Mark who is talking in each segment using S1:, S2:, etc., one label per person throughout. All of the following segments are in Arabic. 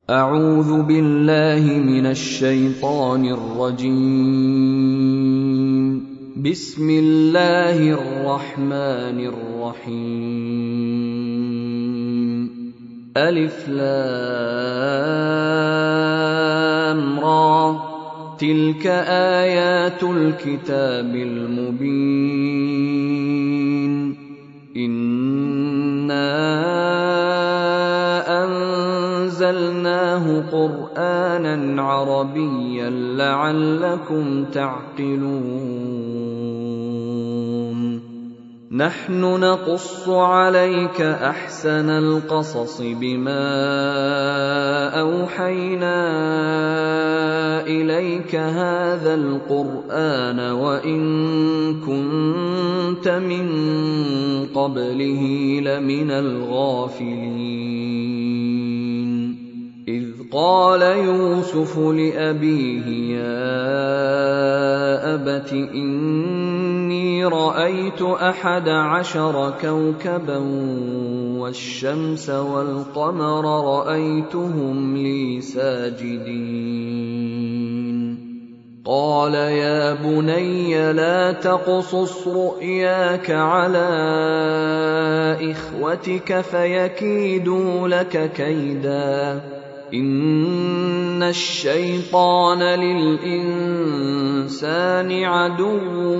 S1: أعوذ بالله من الشيطان الرجيم. بسم الله الرحمن الرحيم. ألف لام را، تلك آيات الكتاب المبين. إنا أنزلناه قرآنا عربيا لعلكم تعقلون. نحن نقص عليك أحسن القصص بما أوحينا إليك هذا القرآن وإن كنت من قبله لمن الغافلين. إذ قال يوسف لأبيه يا أبت إني رأيت 11 كوكبا والشمس والقمر رأيتهم لي ساجدين. قال يا بني لا تقصص رؤياك على إخوتك فيكيدوا لك كيدا، إن الشيطان للإنسان عدو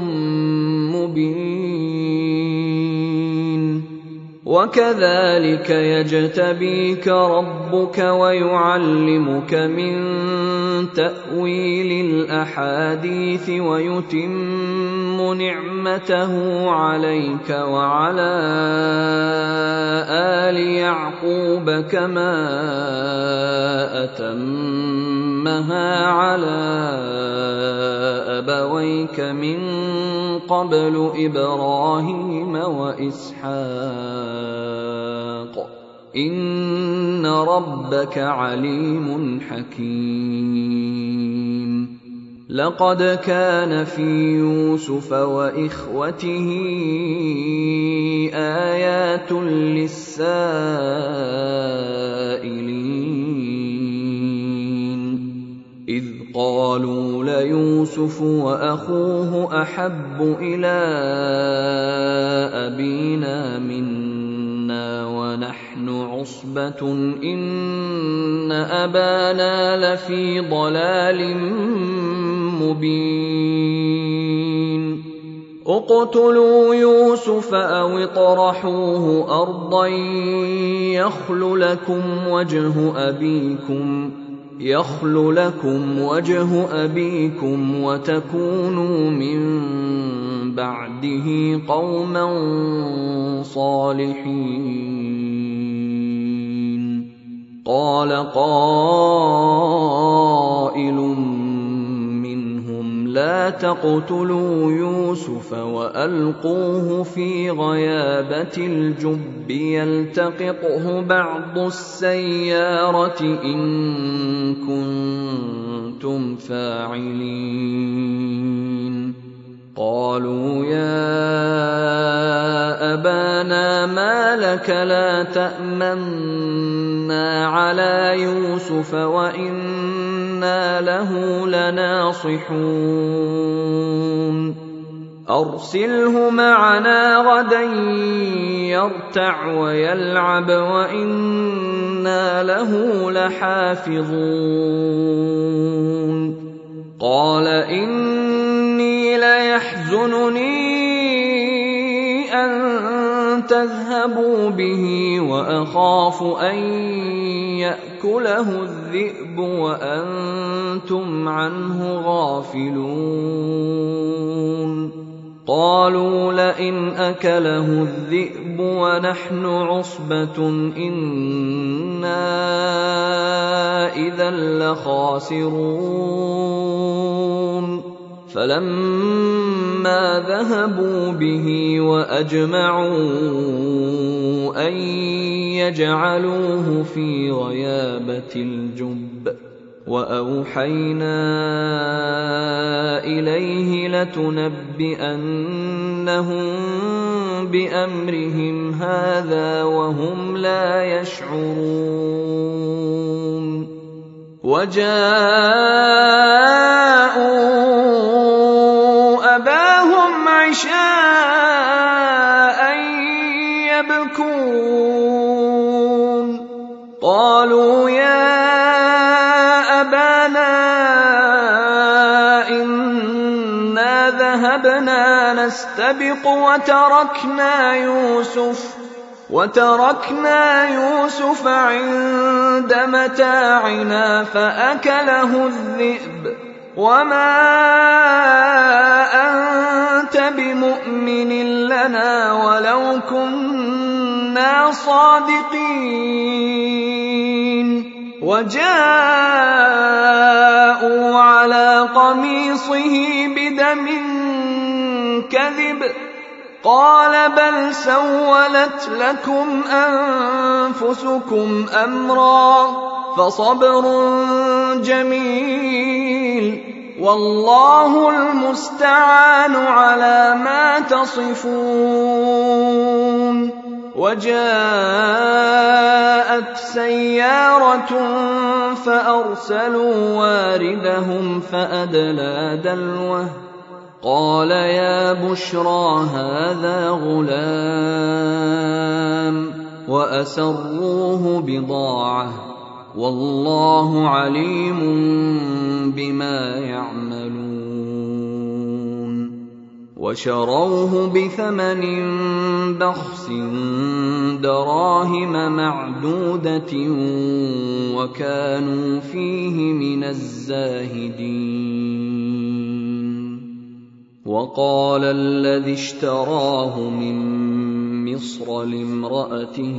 S1: مبين. وكذلك يجتبيك ربك ويعلمك من تأويل الأحاديث ويتم نعمته عليك وعلى آل يعقوب كما أتمها على أبويك من قبل إبراهيم وإسحاق، إن ربك عليم حكيم. لقد كان في يوسف وإخوته آيات للسائلين، إذ قالوا ليوسف وأخوه أحب إلى أبينا منا ونحن عصبة إن أبانا لفي ضلال مبين. اقتلوا يوسف أو اطرحوه أرضا يخل لكم وجه أبيكم وتكونوا من بعده قوما صالحين. قال قائل منهم لا تقتلوا يوسف وألقوه في غيابة الجب يلتقطه بعض السيارة إن كنتم فاعلين. قالوا يا أبانا ما لك لا تأمنا على يوسف وإنا له لناصحون. أرسله معنا غدا يرتع ويلعب وإنا له لحافظون. قال إني ليحزنني أن تذهبوا به وأخاف أن يأكله الذئب وأنتم عنه غافلون. قالوا لئن أكله الذئب ونحن عصبة إنا إذا لخاسرون. فلما ذهبوا به وأجمعوا أن يجعلوه في غيابة الجب وأوحينا إليه لتنبئنهم بأمرهم هذا وهم لا يشعرون وجاءوا أباهم عشاء يبكون قالوا يا أبانا إنا ذهبنا نستبق وتركنا يوسف عند متاعنا فأكله الذئب وما أنت بمؤمن لنا ولو كنا صادقين وجاءوا على قميصه بدم كذب قال بل سولت لكم أنفسكم أمرا فصبر جميل والله المستعان على ما تصفون وجاءت سيارة فأرسلوا واردهم فأدلى دلوه قال يا بشرى هذا غلام وأسروه بضاعة والله عليم بما يعملون وشروه بثمن بخس دراهم معدودة وكانوا فيه من الزاهدين وقال الذي اشتراه من مصر لامرأته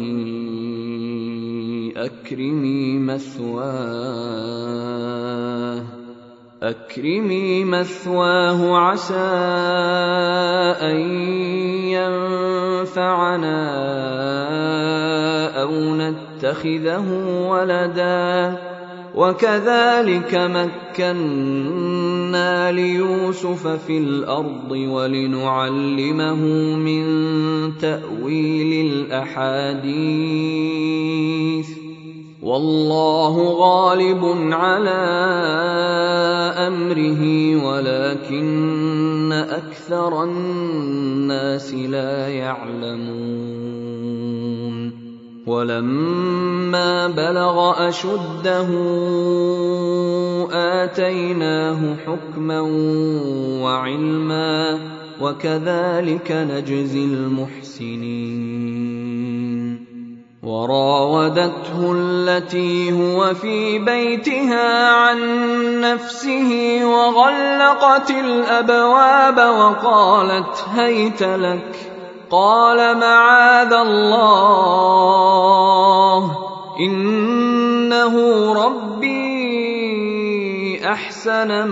S1: أكرمي مثواه عسى أن ينفعنا أو نتخذه ولدا وكذلك مكنا ليوسف في الأرض ولنعلمه من تأويل الأحاديث والله غالب على أمره ولكن أكثر الناس لا يعلمون ولما بلغ أشده آتيناه حكما وعلما وكذلك نجزي المحسنين وراودته التي هو في بيتها عن نفسه وغلقت الأبواب وقالت هيت لك قال معاذ الله إنه ربي أحسن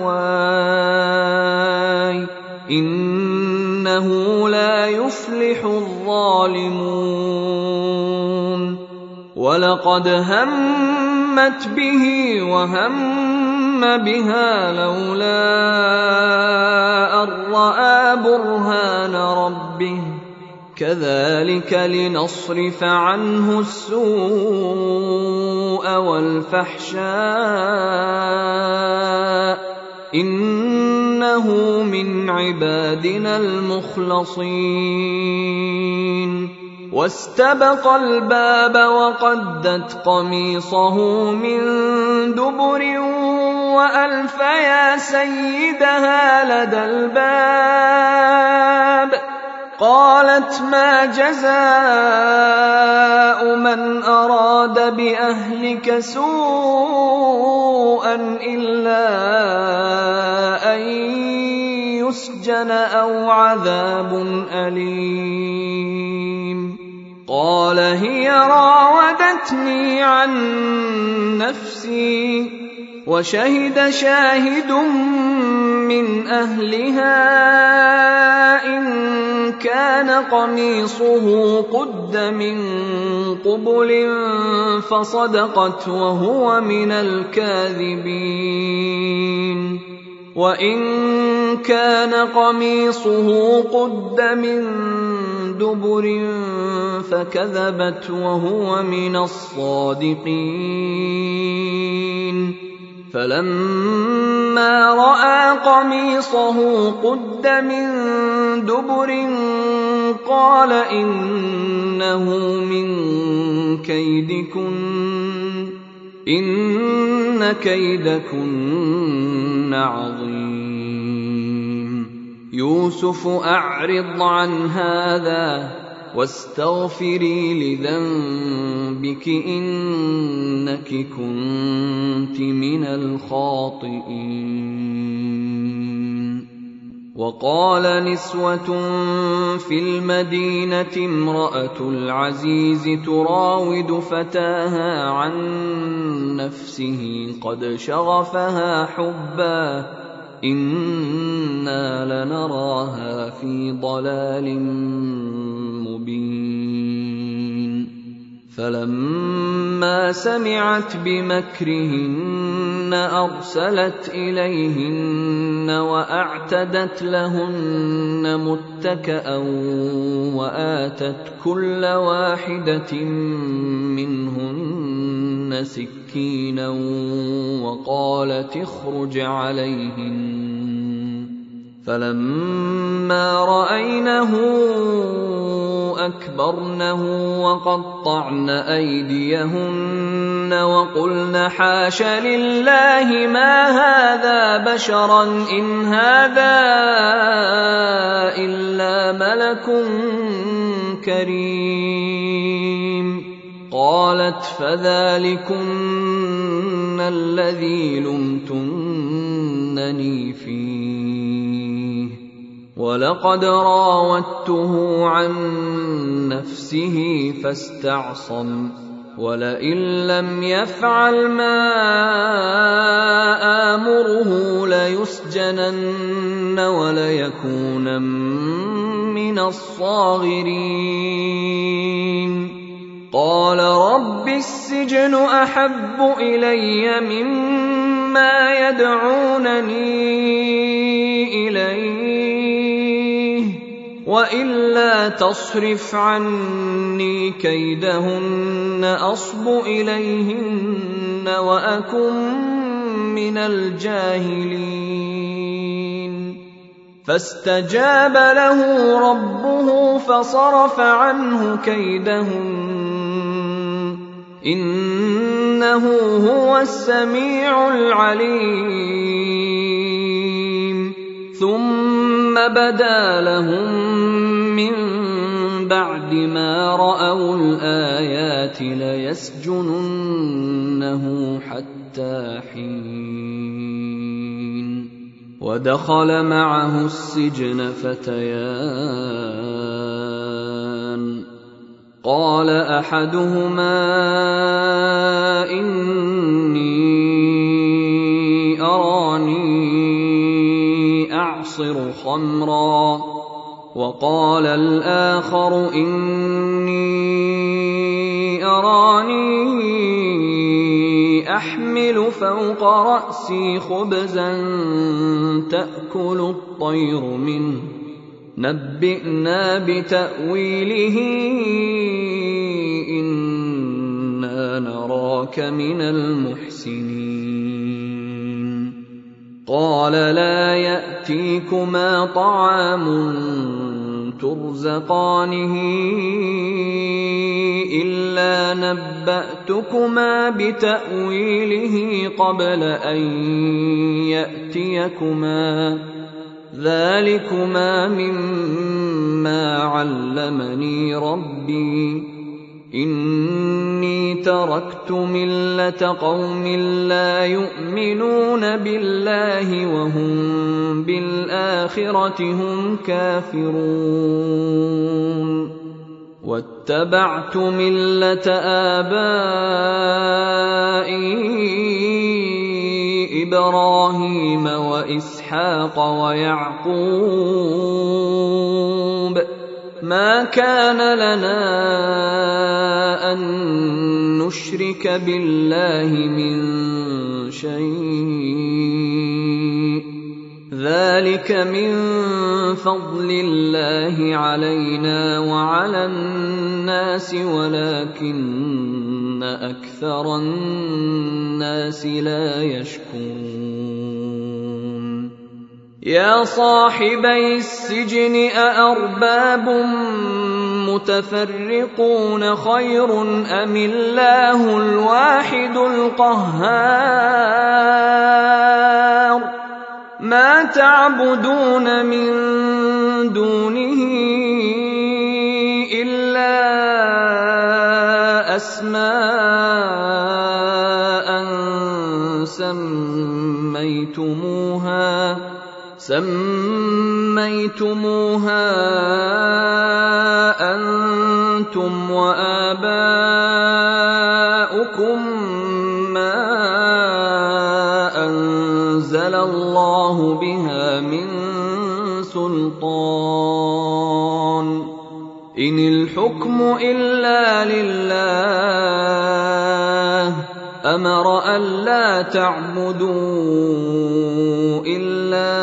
S1: مثواي إنه لا يفلح الظالمون ولقد همت به وهم بها لولا أن رأى برهان ربه كذلك لنصرف عنه السوء والفحشاء إنه من عبادنا المخلصين واستبق الباب وقدت قميصه من دبر وألف يا سيدها لدى الباب قالت ما جزاء من أراد بأهلك سوءا إلا أن يسجن أو عذاب أليم قال هي راودتني عن نفسي وشهد شاهد من أهلها إن كان قميصه قد من قبل فصدقت وهو من الكاذبين وإن كان قميصه قد من دبر فكذبت وهو من الصادقين. فلما رأى قميصه قد من دبر قال إنه من كيدكن إن كيدكن عظيم. يوسف أعرض عن هذا واستغفري لذنبك إنك كنت من الخاطئين. وقال نسوة في المدينة امرأة العزيز تراود فتاها عن نفسه قد شغفها حبا إنا لنراها في ضلال مبين. فلما سمعت بمكرهن أرسلت إليهن وأعتدت لهن متكأ وآتت كل واحدة منهن سكينا وقالت اخرج عليهن. فلما رأينه أكبرنه وقطعن أيديهن وقلن حاش لله ما هذا بشرا إن هذا إلا ملك كريم. قالت فذلكن الذي لمتنني فيه ولقد راودته عن نفسه فاستعصم ولئن لم يفعل ما آمره ليسجنن وليكونن من الصاغرين. قال رب السجن أحب إلي مما يدعونني إليه وإلا تصرف عني كيدهن أصب إليهن وأكن من الجاهلين. فاستجاب له ربه فصرف عنه كيدهن إنه هو السميع العليم. ثم بدا لهم من بعد ما رأوا الآيات ليسجننه حتى حين. ودخل معه السجن فتيان قال أحدهما إني أراني أعصر خمرا وقال الآخر إني أراني أحمل فوق رأسي خبزا تأكل الطير منه نبئنا بتأويله إنا نراك من المحسنين. قال لا يأتيكما طعام ترزقانه إلا نبأتكما بتأويله قبل أن يأتيكما ذلكما مما علمني ربي إني تركت ملة قوم لا يؤمنون بالله وهم بالآخرة هم كافرون واتبعت ملة آبائي إبراهيم وإسحاق ويعقوب ما كان لنا أن نشرك بالله من شيء ذلك من فضل الله علينا وعلى الناس ولكن أكثر الناس لا يشكرون يا صاحبي السجن أأرباب متفرقون خير أم الله الواحد القهار ما تعبدون من دونه إلا أسماء سميتموها أنتم وآباؤكم ما أنزل الله بها من سلطان إن الحكم إلا لله أمر ألا تعبدوا إلا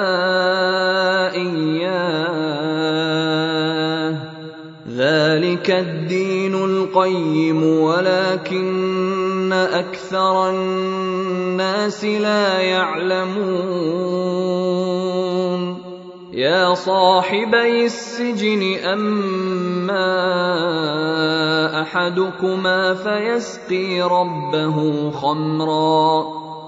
S1: إياه ذلك الدين القيم ولكن أكثر الناس لا يعلمون يا صاحبي السجن أما أحدكما فيسقي ربه خمرا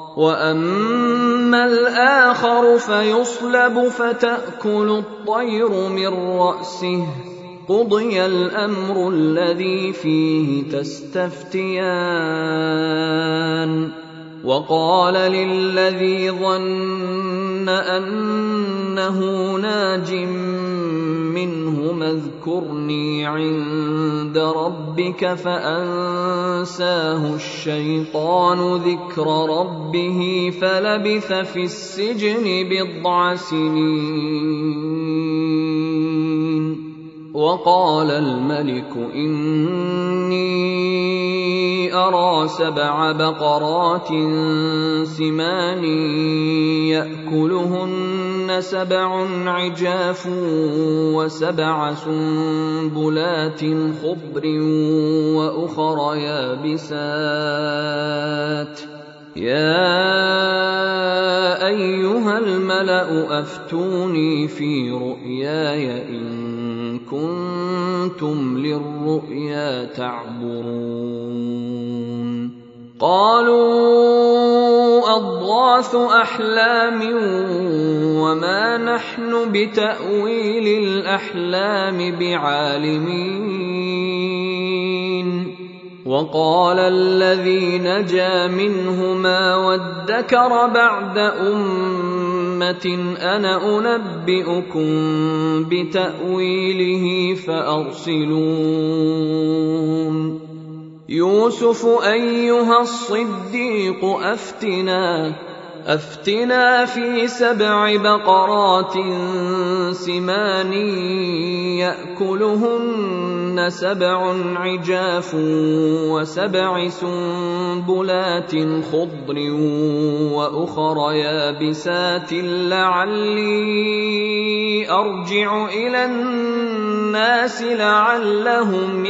S1: وأما الآخر فيصلب فتأكل الطير من رأسه قضي الأمر الذي فيه تستفتيان وقال للذي ظن أنه ناج منهما اذكرني عند ربك فأنساه الشيطان ذكر ربه فلبث في السجن بضع سنين وقال الملك إني أرى 7 بقرات سمان يأكلهن 7 عجاف و7 سنبلات خضر وأخر يابسات يا أيها الملأ أفتوني في رؤياي إن كنتم للرؤيا تعبرون قالوا أضغاث أحلام وما نحن بتأويل الأحلام بعالمين وقال الذي نجا منهما وادكر بعد أمة أنا أنبئكم بتأويله فأرسلون يوسف أيها الصديق أفتنا في 7 بقرات سمان يأكلهن 7 عجاف و7 سنبلات خضر وأخر يابسات لعلي أرجع إلى الناس لعلهم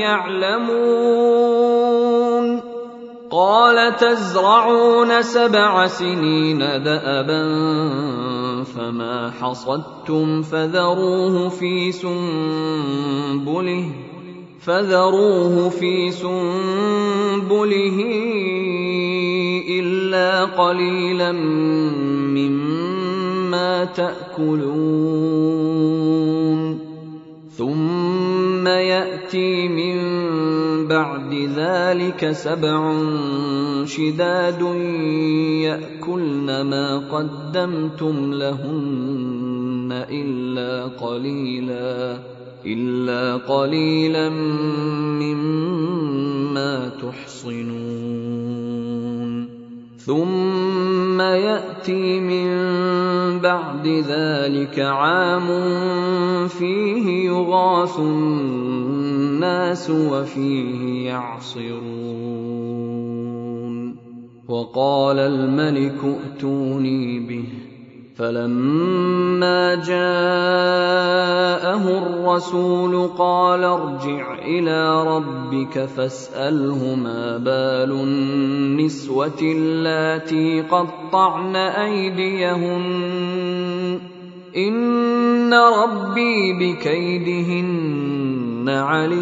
S1: يعلمون قال تزرعون 7 سنين دأبا فما حصدتم فذروه في سنبله إلا قليلا مما تأكلون ثم يأتي من بعد ذلك 7 شداد يأكلن ما قدمتم لهن إلا قليلا مما تحصنون ثم يأتي من بعد ذلك عام فيه يغاث الناس وفيه يعصرون وقال الملك ائتوني به فلما جاءه الرسول قال ارجع إلى ربك فاسأله ما بال النسوة اللاتي قطعن أيديهن إن ربي بكيدهن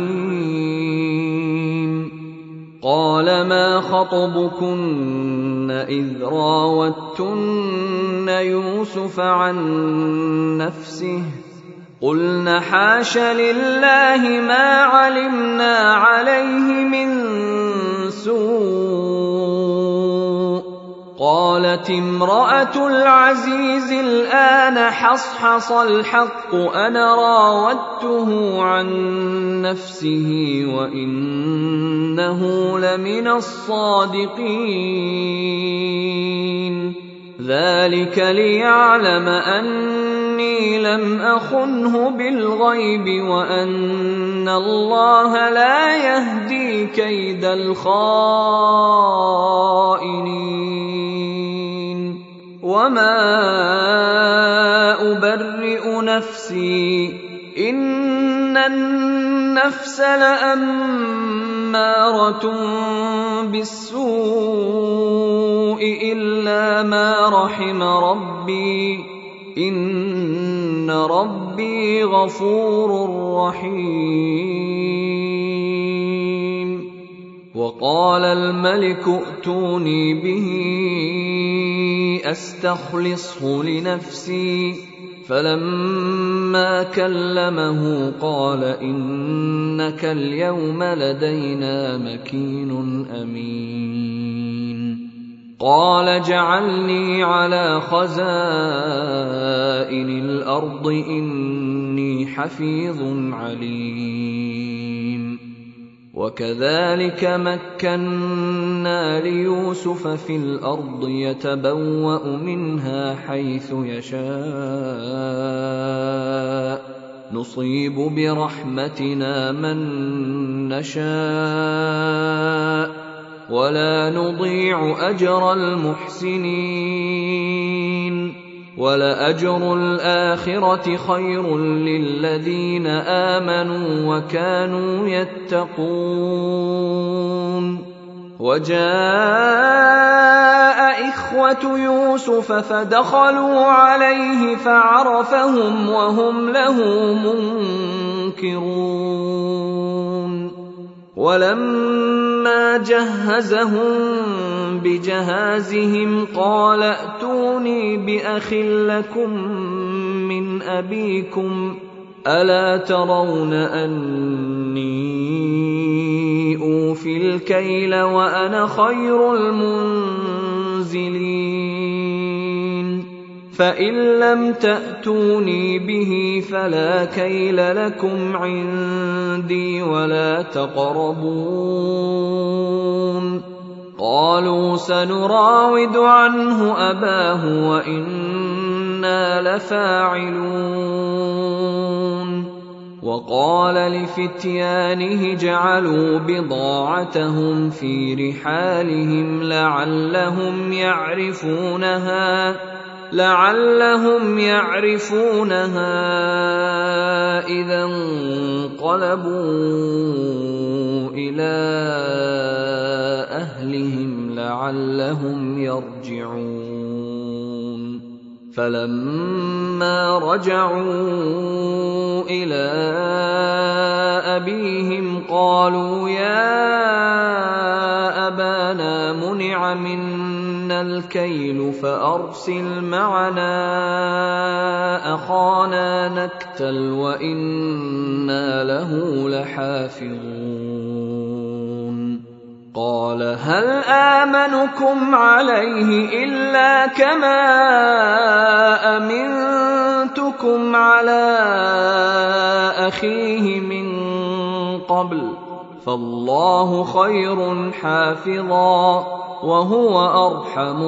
S1: عليم. قال ما خطبكن إذ راوتن يوسف عن نفسه قلن حاش لله ما علمنا عليه من سوء. قالت امرأة العزيز الآن حصحص الحق أنا راودته عن نفسه وإنه لمن الصادقين. ذلك ليعلم أني لم أخنه بالغيب وأن الله لا يهدي كيد الخائنين. وما أبرئ نفسي إن النفس لأمارة بالسوء إلا ما رحم ربي إن ربي غفور رحيم. وقال الملك ائتوني به أستخلصه لنفسي فلما كلمه قال إنك اليوم لدينا مكين أمين. قال جعلني على خزائن الأرض إني حفيظ عليم. وكذلك مكنا ليوسف في الأرض يتبوأ منها حيث يشاء نصيب برحمتنا من نشاء ولا نضيع أجر المحسنين. ولأجر الآخرة خير للذين آمنوا وكانوا يتقون. وجاء إخوة يوسف فدخلوا عليه فعرفهم وهم له منكرون. ولما جهزهم بجهازهم قال ائتوني بأخ لكم من أبيكم ألا ترون أني أوفي الكيل وأنا خير المنزلين. فإن لم تأتوني به فلا كيل لكم عندي ولا تقربون. قالوا سنراود عنه أباه وإنا لفاعلون. وقال لفتيانه جعلوا بضاعتهم في رحالهم لعلهم يعرفونها إذا انقلبوا إلى أهلهم لعلهم يرجعون. فلما رجعوا إلى أبيهم قالوا يا أبانا منع منا الكيل فأرسل معنا أخانا نكتل وإنا له لحافظون. قال هل آمنكم عليه إلا كما أمنتكم على أخيه من قبل فالله خير حافظا وهو أرحم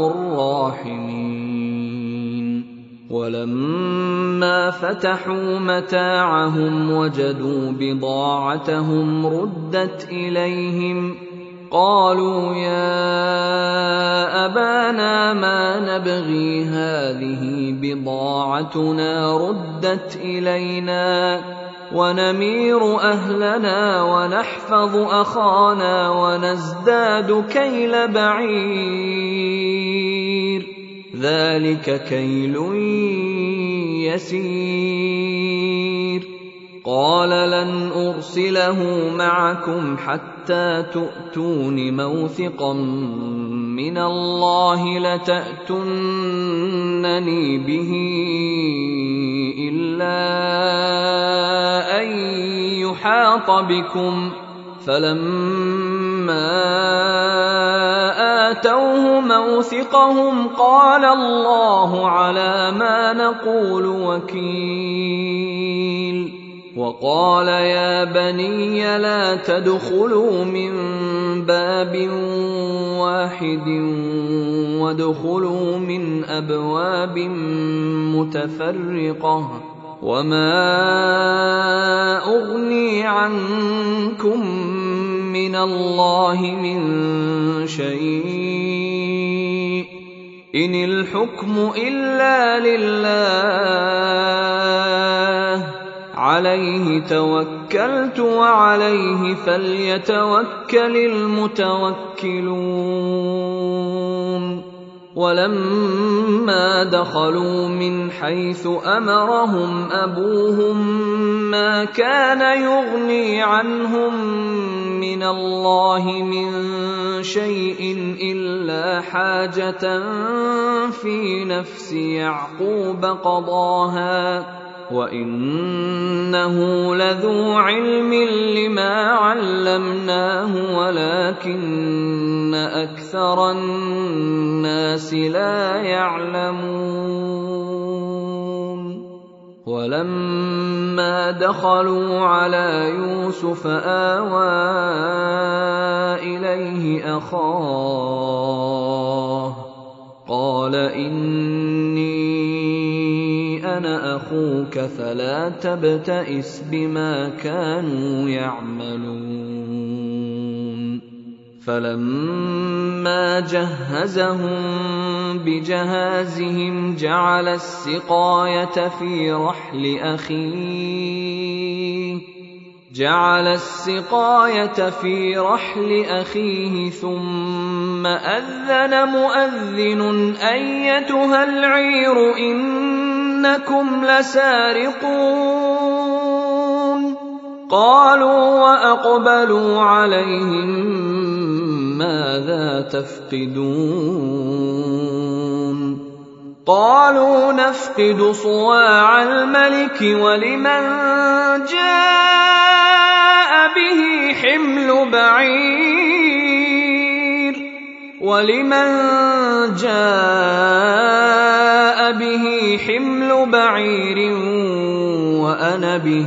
S1: الراحمين. ولما فتحوا متاعهم وجدوا بضاعتهم ردت إليهم قالوا يا أبانا لنا ما نبغي هذه بضاعتنا ردت إلينا ونمير أهلنا ونحفظ أخانا ونزداد كيل بعير ذلك كيل يسير قال لن أرسله معكم حتى تؤتون موثقا من الله لتأتونني به إلا أن يحاط بكم فلما آتوه موثقهم قال الله على ما نقول وكيل وقال يا بني لا تدخلوا من باب واحد وادخلوا من أبواب متفرقة وما أغني عنكم من الله من شيء إن الحكم إلا لله عليه توكلت وعليه فليتوكل المتوكلون ولما دخلوا من حيث أمرهم أبوهم ما كان يغني عنهم من الله من شيء إلا حاجة في نفس يعقوب قضاها وإنه لذو علم لما علمناه ولكن أكثر الناس لا يعلمون ولما دخلوا على يوسف آوى إليه أخاه قال إني أنا أخوك فلا تبتئس بما كانوا يعملون فلما جهزهم بجهازهم جعل السقاية في رحل أخيه ثم أذن مؤذن أيتها العير إنكم لسارقون قالوا وأقبلوا عليهم ماذا تفقدون قالوا نفقد صواع الملك ولمن جاء به حمل بعير وأنا به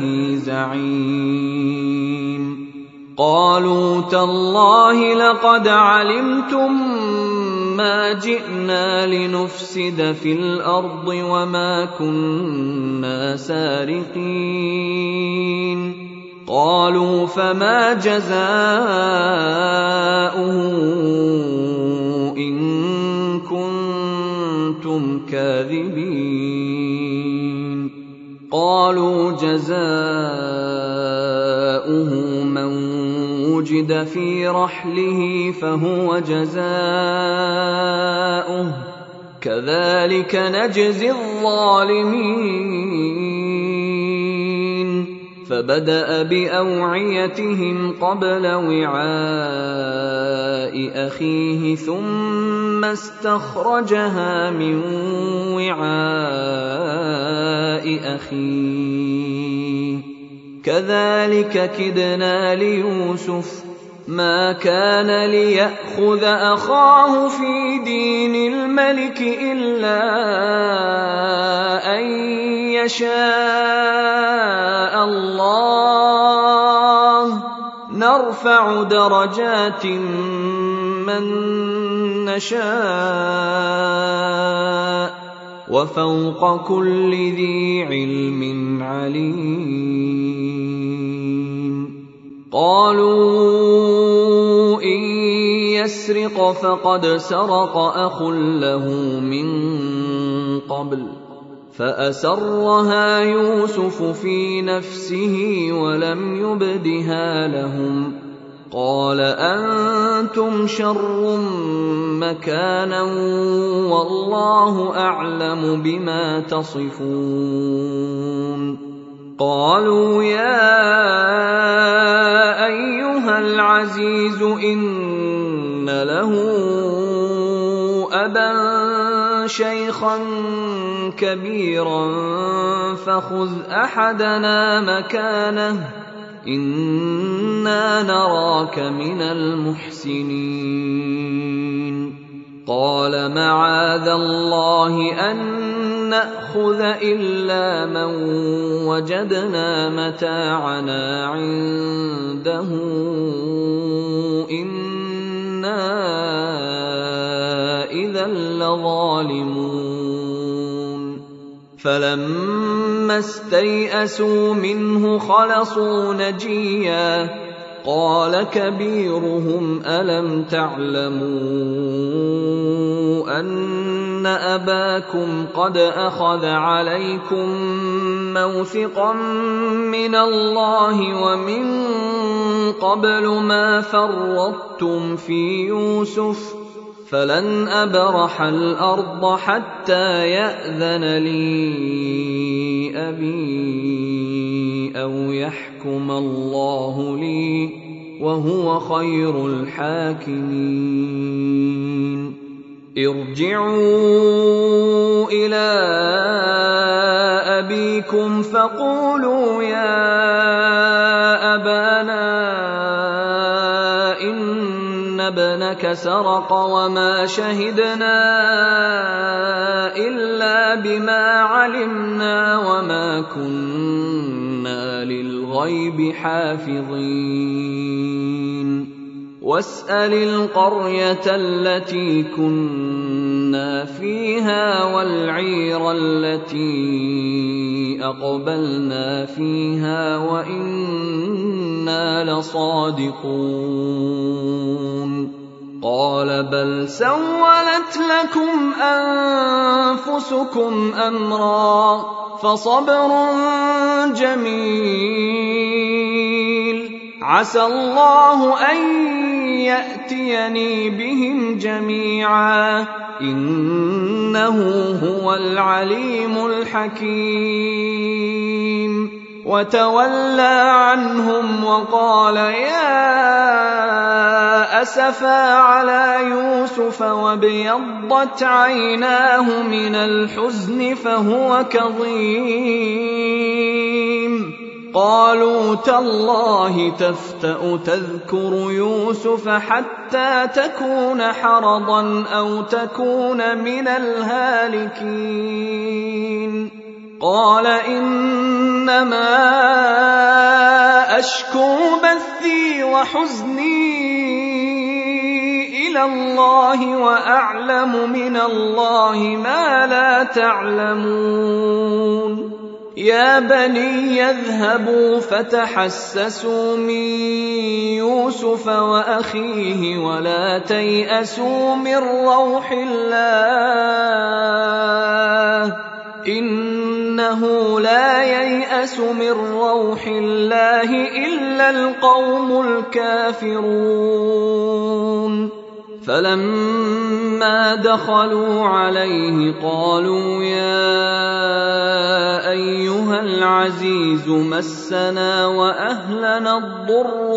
S1: زعيم قالوا تالله لقد علمتم ما جئنا لنفسد في الأرض وما كنا سارقين قالوا فما جزاؤه إن كنتم كاذبين قالوا جزاؤه من وجد في رحله فهو جزاؤه كذلك نجزي الظالمين فبدأ بأوعيتهم قبل وعاء أخيه ثم استخرجها من وعاء أخيه كذلك كدنا ليوسف ما كان ليأخذ أخاه في دين الملك إلا أن يشاء الله نرفع درجات من نشاء وفوق كل ذي علم عليم قالوا إن يسرق فقد سرق أخ له من قبل فأسرها يوسف في نفسه ولم يبدها لهم قال أنتم شر مكانا والله أعلم بما تصفون قالوا يا أيها العزيز إن له أبا شيخا كبيرا فخذ أحدنا مكانه إنا نراك من المحسنين قال معاذ الله أن نأخذ إلا من وجدنا متاعنا عنده إنا إذا لظالمون فلما استيئسوا منه خلصوا نجيا قال كبيرهم ألم تعلموا أن أباكم قد أخذ عليكم موثقا من الله ومن قبل ما فرطتم في يوسف فلن أبرح الأرض حتى يأذن لي أبي أو يحكم الله لي وهو خير الحاكمين ارجعوا إلى أبيكم فقولوا يا أبانا إن ابنك سرق وما شهدنا إلا بما علمنا وما كنا للغيب حافظين واسأل القرية التي كنا فيها والعير التي أقبلنا فيها وإنا لصادقون قال بل سولت لكم أنفسكم أمرا فصبر جميل عسى الله أن يأتيني بهم جميعا إنه هو العليم الحكيم وتولى عنهم وقال يا أسفا على يوسف وابيضت عيناه من الحزن فهو كظيم قالوا تالله تفتأ تذكر يوسف حتى تكون حرضا أو تكون من الهالكين قال إنما أشكو بثي وحزني إلى الله وأعلم من الله ما لا تعلمون يا بني يذهبوا فتحسسوا من يوسف وأخيه ولا تيأسوا من روح الله إنه لا ييأس من روح الله إلا القوم الكافرون فلما دخلوا عليه قالوا يا أيها العزيز مسنا وأهلنا الضر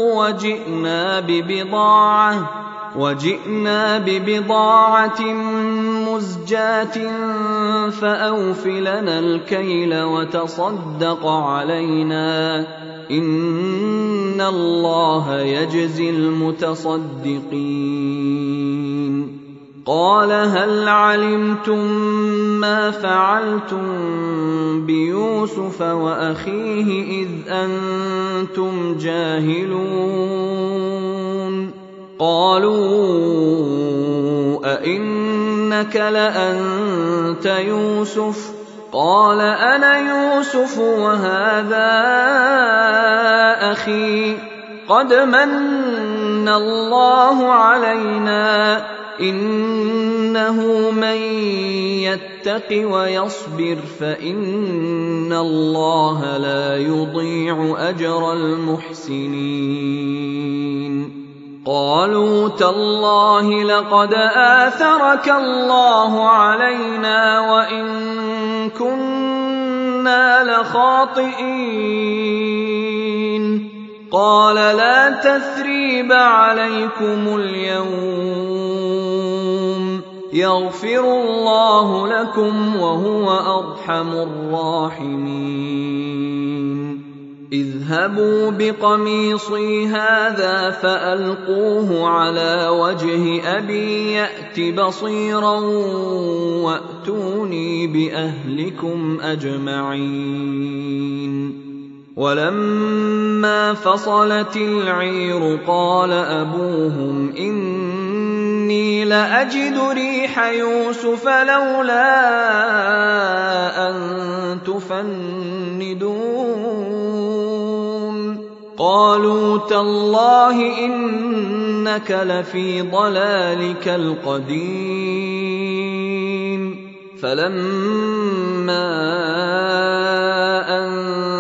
S1: وجئنا ببضاعة مزجاة فأوف لنا الكيل وتصدق علينا إن الله يجزي المتصدقين قال هل علمتم ما فعلتم بيوسف وأخيه إذ أنتم جاهلون قالوا أئنك لأنت يوسف قال أنا يوسف وهذا أخي قد من مَنَّ اللَّهُ عَلَيْنَا ۖ إِنَّهُ مَن يَتَّقِ وَيَصْبِرْ فَإِنَّ اللَّهَ لَا يُضِيعُ أَجْرَ الْمُحْسِنِينَ قَالُوا تَاللَّهِ لَقَدْ آثَرَكَ اللَّهُ عَلَيْنَا وَإِن كُنَّا لَخَاطِئِينَ قَالَ لَا تَثْرِيبَ عَلَيْكُمُ الْيَوْمَ يَغْفِرُ اللَّهُ لَكُمْ وَهُوَ أَرْحَمُ الرَّاحِمِينَ اذْهَبُوا بِقَمِيصِي هَٰذَا فَأَلْقُوهُ عَلَىٰ وَجْهِ أَبِي يَأْتِ بَصِيرًا وَأْتُونِي بِأَهْلِكُمْ أَجْمَعِينَ وَلَمَّا فَصَلَتِ الْعِيرُ قَالَ أَبُوهُمْ إِنِّي لَأَجِدُ رِيحَ يُوسُفَ لَوْلَا أَن تُفَنِّدُونِ قَالُوا تَاللَّهِ إِنَّكَ لَفِي ضَلَالِكَ الْقَدِيمِ فَلَمَّا أَن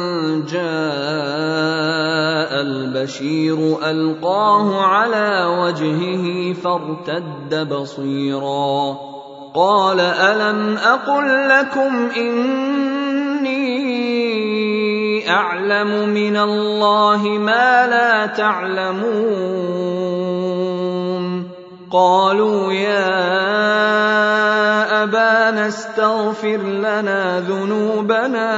S1: جَاءَ الْبَشِيرُ أَلْقَاهُ عَلَىٰ وَجْهِهِ فَارْتَدَّ بَصِيرًا قَالَ أَلَمْ أَقُل لَّكُمْ إِنِّي أَعْلَمُ مِنَ اللَّهِ مَا لَا تَعْلَمُونَ قَالُوا يَا أَبَانَا اسْتَغْفِرْ لَنَا ذُنُوبَنَا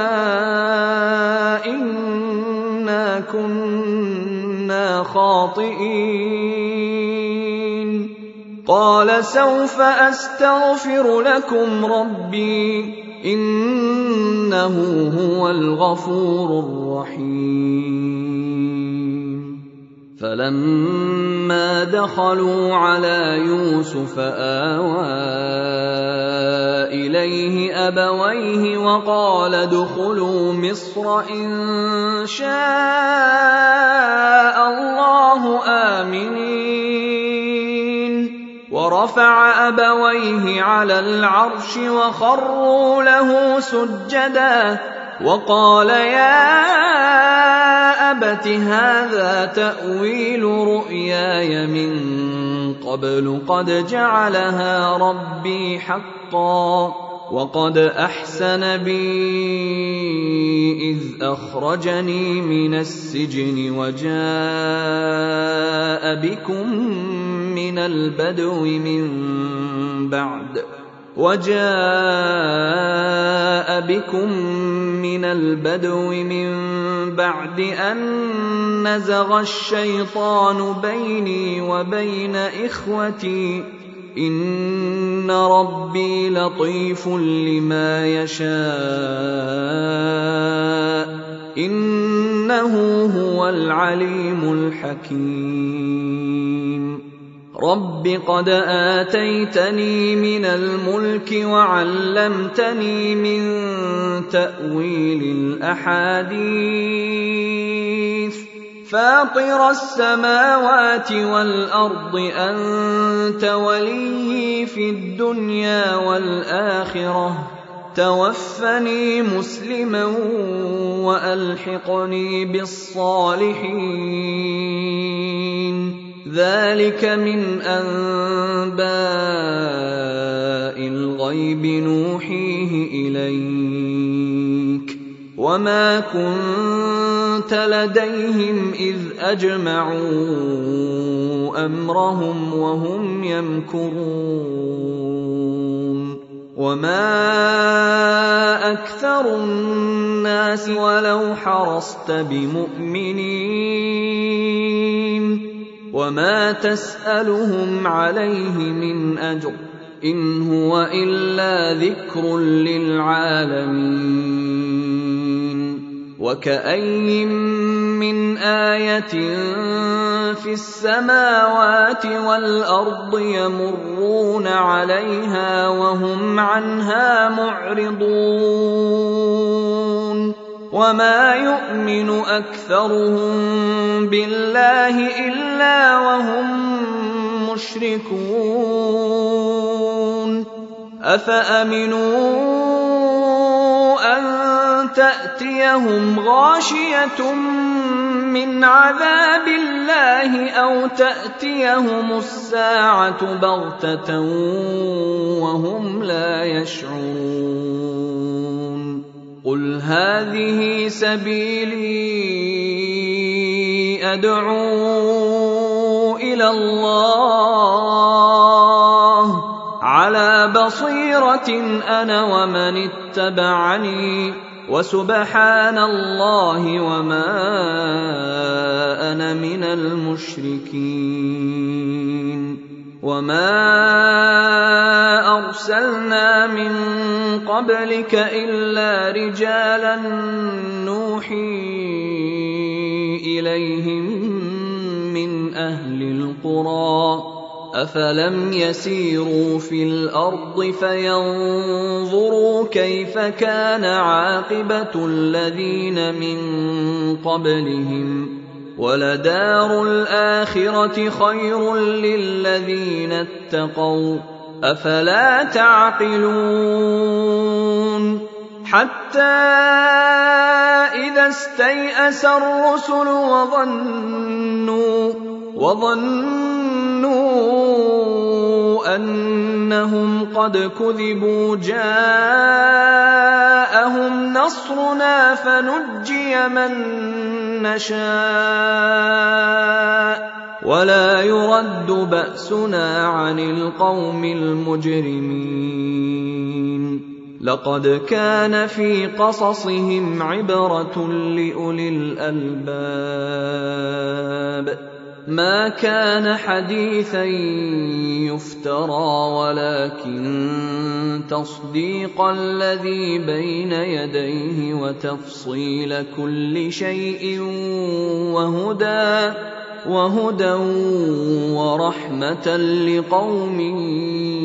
S1: إِنَّا كُنَّا خَاطِئِينَ قَالَ سَوْفَ أَسْتَغْفِرُ لَكُمْ رَبِّي إِنَّهُ هُوَ الْغَفُورُ الرَّحِيمُ فَلَمَّا دَخَلُوا عَلَىٰ يُوسُفَ آوَىٰ إِلَيْهِ أَبَوَيْهِ وَقَالَ ادْخُلُوا مِصْرَ إِن شَاءَ اللَّهُ آمِنِينَ وَرَفَعَ أَبَوَيْهِ عَلَى الْعَرْشِ وَخَرُّوا لَهُ سُجَّدًا وَقَالَ يَا أَبَتِ هَٰذَا تَأْوِيلُ رُؤْيَايَ مِن قَبْلُ قَدْ جَعَلَهَا رَبِّي حَقًّا وَقَدْ أَحْسَنَ بِي إِذْ أَخْرَجَنِي مِنَ السِّجْنِ وَجَاءَ بِكُم مِّنَ الْبَدْوِ مِن بَعْدِ أَن نَّزَغَ الشَّيْطَانُ بَيْنِي وَبَيْنَ إِخْوَتِي إِنَّ رَبِّي لَطِيفٌ لِّمَا يَشَاءُ إِنَّهُ هُوَ الْعَلِيمُ الْحَكِيمُ رَبِّ قَدْ آتَيْتَنِي مِنَ الْمُلْكِ وَعَلَّمْتَنِي مِن تَأْوِيلِ الْأَحَادِيثِ فَاطِرَ السَّمَاوَاتِ وَالْأَرْضِ أَنتَ وَلِيِّي فِي الدُّنْيَا وَالْآخِرَةِ تَوَفَّنِي مُسْلِمًا وَأَلْحِقْنِي بِالصَّالِحِينَ ذَلِكَ مِنْ أَنبَاءِ الْغَيْبِ نُوحِيهِ إِلَيْكَ وَمَا كُنتَ لَدَيْهِمْ إِذْ أَجْمَعُوا أَمْرَهُمْ وَهُمْ يَمْكُرُونَ وَمَا أَكْثَرُ النَّاسِ وَلَوْ حَرَصْتَ بِمُؤْمِنِينَ وَمَا تَسْأَلُهُمْ عَلَيْهِ مِنْ أَجْرٍ إِنْ هُوَ إِلَّا ذِكْرٌ لِّلْعَالَمِينَ وَكَأَيِّن مِّنْ آيَةٍ فِي السَّمَاوَاتِ وَالْأَرْضِ يَمُرُّونَ عَلَيْهَا وَهُمْ عَنْهَا مُعْرِضُونَ وما يؤمن أكثرهم بالله إلا وهم مشركون أفأمنوا أن تأتيهم غاشية من عذاب الله أو تأتيهم الساعة بغتة وهم لا يشعرون قل هذه سبيلي أدعو إلى الله على بصيرة أنا ومن اتبعني وسبحان الله وما أنا من المشركين وما أرسلنا من قبلك إلا رجالا نوحي إليهم من أهل القرى أفلم يسيروا في الأرض فينظروا كيف كان عاقبة الذين من قبلهم ولدار الآخرة خير للذين اتقوا أفلا تعقلون حتى إذا استيأس الرسل وظنوا أنهم قد كذبوا جاءهم نصرنا فنجي من نشاء ولا يرد بأسنا عن القوم المجرمين لقد كان في قصصهم عبرة لأولي الألباب ما كان حديثا يفترى ولكن تصديق الذي بين يديه وتفصيل كل شيء وهدى ورحمة لقوم